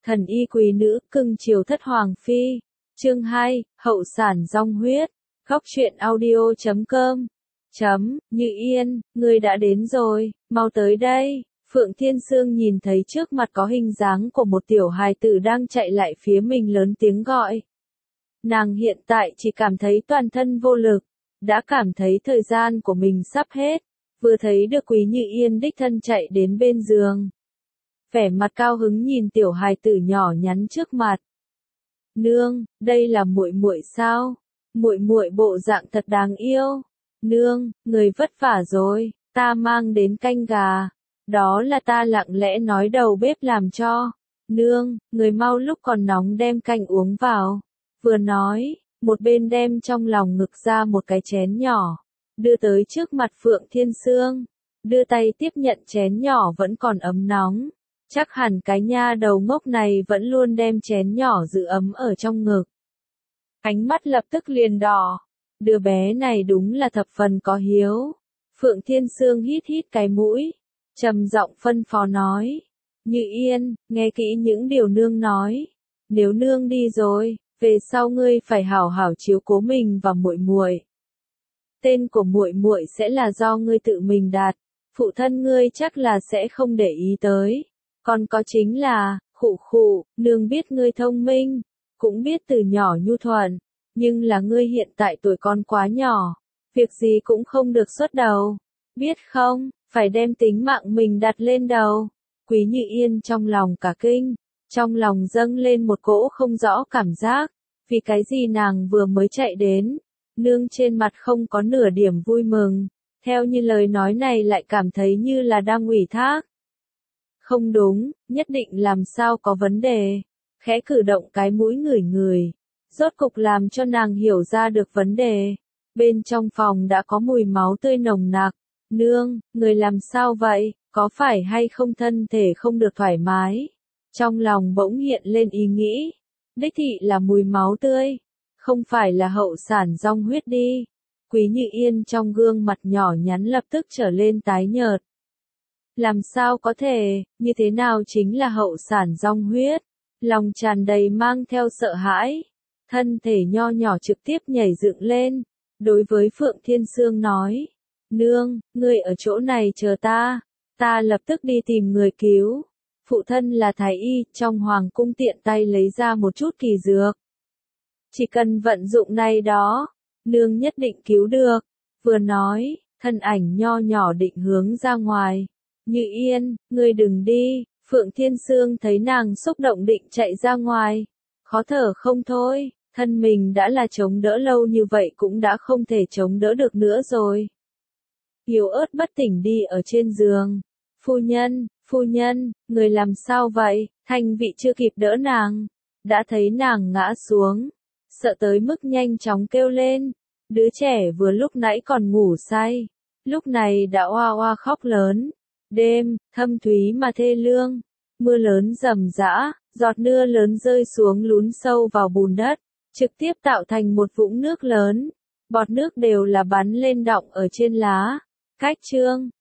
Thần y quý nữ, cưng chiều thất hoàng phi. Chương 2, hậu sản rong huyết. Góc truyện audio.com. Như Yên, ngươi đã đến rồi, mau tới đây. Phượng Thiên Sương nhìn thấy trước mặt có hình dáng của một tiểu hài tử đang chạy lại phía mình lớn tiếng gọi. Nàng hiện tại chỉ cảm thấy toàn thân vô lực, đã cảm thấy thời gian của mình sắp hết, vừa thấy được Quý Như Yên đích thân chạy đến bên giường. Vẻ mặt cao hứng nhìn tiểu hài tử nhỏ nhắn trước mặt. Nương, đây là muội muội sao? Muội muội bộ dạng thật đáng yêu. Nương, người vất vả rồi, ta mang đến canh gà. Đó là ta lặng lẽ nói đầu bếp làm cho. Nương, người mau lúc còn nóng đem canh uống vào. Vừa nói, một bên đem trong lòng ngực ra một cái chén nhỏ, đưa tới trước mặt Phượng Thiên Sương. Đưa tay tiếp nhận chén nhỏ vẫn còn ấm nóng. Chắc hẳn cái nha đầu ngốc này vẫn luôn đem chén nhỏ giữ ấm ở trong ngực. Ánh mắt lập tức liền đỏ. Đứa bé này đúng là thập phần có hiếu. Phượng Thiên Sương hít hít cái mũi, trầm giọng phân phó nói. Như Yên, nghe kỹ những điều nương nói. Nếu nương đi rồi, về sau ngươi phải hảo hảo chiếu cố mình và muội muội. Tên của muội muội sẽ là do ngươi tự mình đặt, phụ thân ngươi chắc là sẽ không để ý tới. Còn có chính là, nương biết ngươi thông minh, cũng biết từ nhỏ nhu thuận, nhưng là ngươi hiện tại tuổi con quá nhỏ, việc gì cũng không được xuất đầu, biết không, phải đem tính mạng mình đặt lên đầu. Quý Như Yên trong lòng cả kinh, trong lòng dâng lên một cỗ không rõ cảm giác, vì cái gì nàng vừa mới chạy đến, nương trên mặt không có nửa điểm vui mừng, theo như lời nói này lại cảm thấy như là đang ủy thác. Không đúng, nhất định làm sao có vấn đề. Khẽ cử động cái mũi ngửi, rốt cục làm cho nàng hiểu ra được vấn đề. Bên trong phòng đã có mùi máu tươi nồng nặc. Nương, người làm sao vậy, có phải hay không thân thể không được thoải mái? Trong lòng bỗng hiện lên ý nghĩ. Đích thị là mùi máu tươi, không phải là hậu sản rong huyết đi. Quý Như Yên trong gương mặt nhỏ nhắn lập tức trở lên tái nhợt. Làm sao có thể, như thế nào chính là hậu sản rong huyết? Lòng tràn đầy mang theo sợ hãi. Thân thể nho nhỏ trực tiếp nhảy dựng lên. Đối với Phượng Thiên Sương nói. Nương, ngươi ở chỗ này chờ ta. Ta lập tức đi tìm người cứu. Phụ thân là thái y, trong hoàng cung tiện tay lấy ra một chút kỳ dược. Chỉ cần vận dụng này đó, nương nhất định cứu được. Vừa nói, thân ảnh nho nhỏ định hướng ra ngoài. Như Yên, ngươi đừng đi. Phượng Thiên Sương thấy nàng xúc động định chạy ra ngoài. Khó thở không thôi, thân mình đã là chống đỡ lâu như vậy cũng đã không thể chống đỡ được nữa rồi. Yếu ớt bất tỉnh đi ở trên giường. Phu nhân, người làm sao vậy? Thanh Vị chưa kịp đỡ nàng, đã thấy nàng ngã xuống, sợ tới mức nhanh chóng kêu lên. Đứa trẻ vừa lúc nãy còn ngủ say, lúc này đã oa oa khóc lớn. Đêm, thâm thúy mà thê lương, mưa lớn rầm rã, giọt mưa lớn rơi xuống lún sâu vào bùn đất, trực tiếp tạo thành một vũng nước lớn, bọt nước đều là bắn lên đọng ở trên lá. Cách chương,